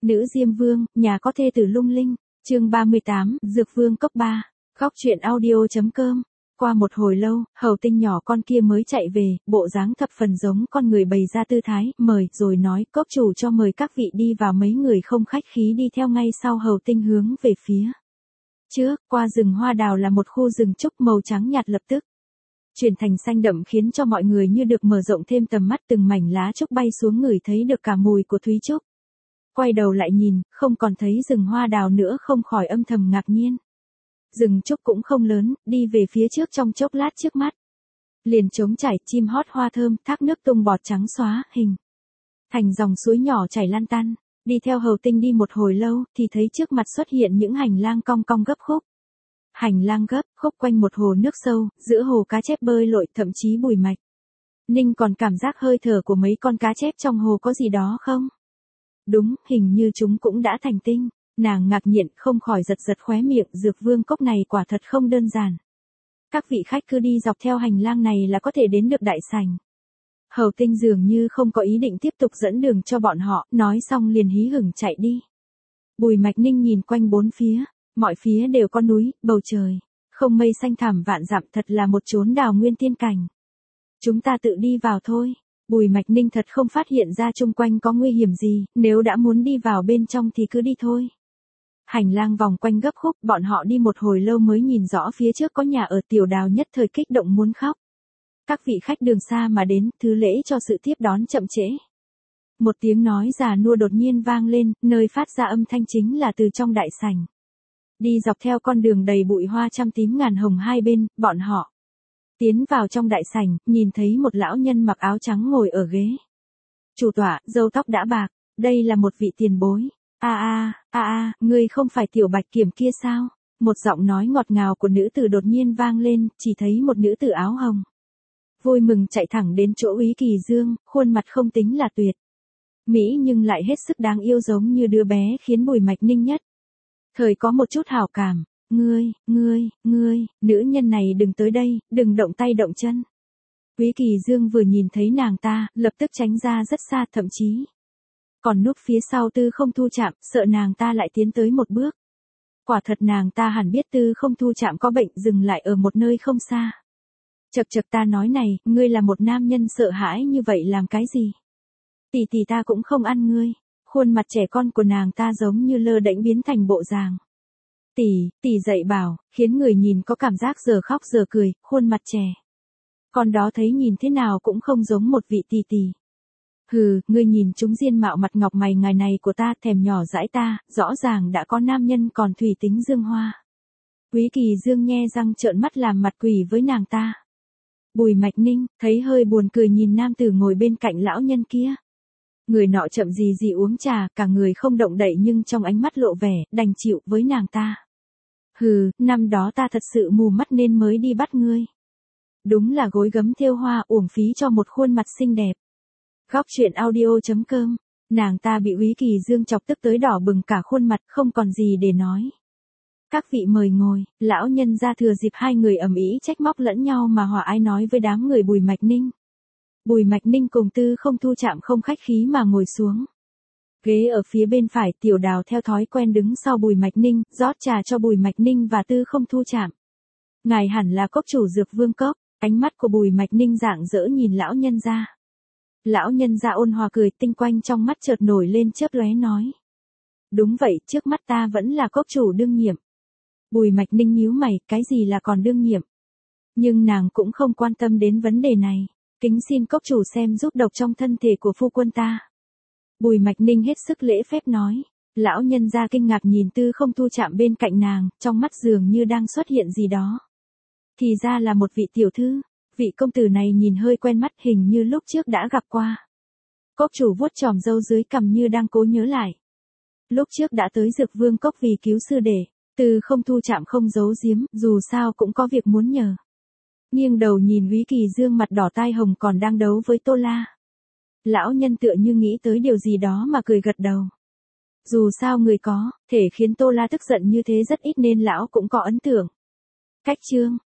Nữ Diêm Vương, nhà có thê tử lung linh. Chương 38, Dược Vương cấp 3. Góc truyện audio.com. Qua một hồi lâu, Hầu Tinh nhỏ con kia mới chạy về, bộ dáng thập phần giống con người bày ra tư thái, mời, rồi nói, cốc chủ cho mời các vị đi vào. Mấy người không khách khí đi theo ngay sau Hầu Tinh hướng về phía trước, qua rừng hoa đào là một khu rừng trúc màu trắng nhạt lập tức chuyển thành xanh đậm, khiến cho mọi người như được mở rộng thêm tầm mắt, từng mảnh lá trúc bay xuống, ngửi thấy được cả mùi của thúy trúc. Quay đầu lại nhìn, không còn thấy rừng hoa đào nữa, không khỏi âm thầm ngạc nhiên. Rừng trúc cũng không lớn, đi về phía trước trong chốc lát trước mắt liền trống trải, chim hót hoa thơm, thác nước tung bọt trắng xóa, hình thành dòng suối nhỏ chảy lan tăn. Đi theo Hầu Tinh đi một hồi lâu, thì thấy trước mặt xuất hiện những hành lang cong cong gấp khúc. Hành lang gấp khúc quanh một hồ nước sâu, giữa hồ cá chép bơi lội, thậm chí Bùi Mạch Ninh còn cảm giác hơi thở của mấy con cá chép trong hồ có gì đó không? Đúng, hình như chúng cũng đã thành tinh. Nàng ngạc nhiên, không khỏi giật giật khóe miệng, Dược Vương cốc này quả thật không đơn giản. Các vị khách cứ đi dọc theo hành lang này là có thể đến được đại sảnh. Hầu Tinh dường như không có ý định tiếp tục dẫn đường cho bọn họ, nói xong liền hí hửng chạy đi. Bùi Mạch Ninh nhìn quanh bốn phía, mọi phía đều có núi, bầu trời không mây, xanh thẳm vạn dặm, thật là một chốn đào nguyên tiên cảnh. Chúng ta tự đi vào thôi. Bùi Mạch Ninh thật không phát hiện ra chung quanh có nguy hiểm gì, nếu đã muốn đi vào bên trong thì cứ đi thôi. Hành lang vòng quanh gấp khúc, bọn họ đi một hồi lâu mới nhìn rõ phía trước có nhà ở. Tiểu Đào nhất thời kích động muốn khóc. Các vị khách đường xa mà đến, thứ lễ cho sự tiếp đón chậm trễ. Một tiếng nói già nua đột nhiên vang lên, nơi phát ra âm thanh chính là từ trong đại sảnh. Đi dọc theo con đường đầy bụi hoa trăm tím ngàn hồng hai bên, bọn họ tiến vào trong đại sảnh, nhìn thấy một lão nhân mặc áo trắng ngồi ở ghế chủ tọa, râu tóc đã bạc. Đây là một vị tiền bối. Ngươi không phải Tiểu Bạch Kiểm kia sao? Một giọng nói ngọt ngào của nữ tử đột nhiên vang lên, chỉ thấy một nữ tử áo hồng vui mừng chạy thẳng đến chỗ Úy Kỳ Dương, khuôn mặt không tính là tuyệt mỹ nhưng lại hết sức đáng yêu, giống như đứa bé, khiến Bùi Mạch Ninh nhất thời có một chút hảo cảm. Ngươi, nữ nhân này đừng tới đây, đừng động tay động chân. Úy Kỳ Dương vừa nhìn thấy nàng ta, lập tức tránh ra rất xa, thậm chí còn núp phía sau Tư Không Thu Trạm, sợ nàng ta lại tiến tới một bước. Quả thật nàng ta hẳn biết Tư Không Thu Trạm có bệnh, dừng lại ở một nơi không xa. Chậc chậc, ta nói này, ngươi là một nam nhân sợ hãi như vậy làm cái gì? Tỷ ta cũng không ăn ngươi. Khuôn mặt trẻ con của nàng ta giống như lơ đễnh biến thành bộ dạng tỷ dạy bảo, khiến người nhìn có cảm giác giờ khóc giờ cười. Khuôn mặt trẻ con đó thấy nhìn thế nào cũng không giống một vị tỷ. Hừ, ngươi nhìn chúng diên mạo mặt ngọc mày ngài này của ta, thèm nhỏ dãi ta, rõ ràng đã có nam nhân còn thủy tính dương hoa. Úy Kỳ Dương nhe răng trợn mắt làm mặt quỷ với nàng ta. Bùi Mạch Ninh thấy hơi buồn cười nhìn nam tử ngồi bên cạnh lão nhân kia. Người nọ chậm gì uống trà, cả người không động đậy nhưng trong ánh mắt lộ vẻ đành chịu với nàng ta. Hừ, năm đó ta thật sự mù mắt nên mới đi bắt ngươi. Đúng là gối gấm thêu hoa, uổng phí cho một khuôn mặt xinh đẹp. Góc truyện audio.com. Nàng ta bị Úy Kỳ Dương chọc tức tới đỏ bừng cả khuôn mặt, không còn gì để nói. Các vị mời ngồi. Lão nhân ra thừa dịp hai người ầm ĩ trách móc lẫn nhau mà hòa ái nói với đám người Bùi Mạch Ninh. Bùi Mạch Ninh cùng Tư Không Thu Trạm không khách khí mà ngồi xuống ghế ở phía bên phải. Tiểu Đào theo thói quen đứng sau Bùi Mạch Ninh, rót trà cho Bùi Mạch Ninh và Tư Không Thu Trạm. Ngài hẳn là cốc chủ Dược Vương cốc. Ánh mắt của Bùi Mạch Ninh rạng rỡ nhìn lão nhân ra. Lão nhân ra ôn hòa cười, tinh quanh trong mắt chợt nổi lên chớp lóe nói. Đúng vậy, trước mắt ta vẫn là cốc chủ đương nhiệm. Bùi Mạch Ninh nhíu mày, cái gì là còn đương nhiệm? Nhưng nàng cũng không quan tâm đến vấn đề này. Kính xin cốc chủ xem giúp độc trong thân thể của phu quân ta. Bùi Mạch Ninh hết sức lễ phép nói. Lão nhân ra kinh ngạc nhìn Tư Không Thu Trạm bên cạnh nàng, trong mắt dường như đang xuất hiện gì đó. Thì ra là một vị tiểu thư. Vị công tử này nhìn hơi quen mắt, hình như lúc trước đã gặp qua. Cốc chủ vuốt chòm râu dưới cằm như đang cố nhớ lại. Lúc trước đã tới Dược Vương cốc vì cứu sư đệ. Tư Không Thu Trạm không giấu giếm, dù sao cũng có việc muốn nhờ. Nghiêng đầu nhìn Úy Kỳ Dương mặt đỏ tai hồng còn đang đấu với Tô La. Lão nhân tựa như nghĩ tới điều gì đó mà cười gật đầu. Dù sao người có thể khiến Tô La tức giận như thế rất ít nên lão cũng có ấn tượng. Cách chương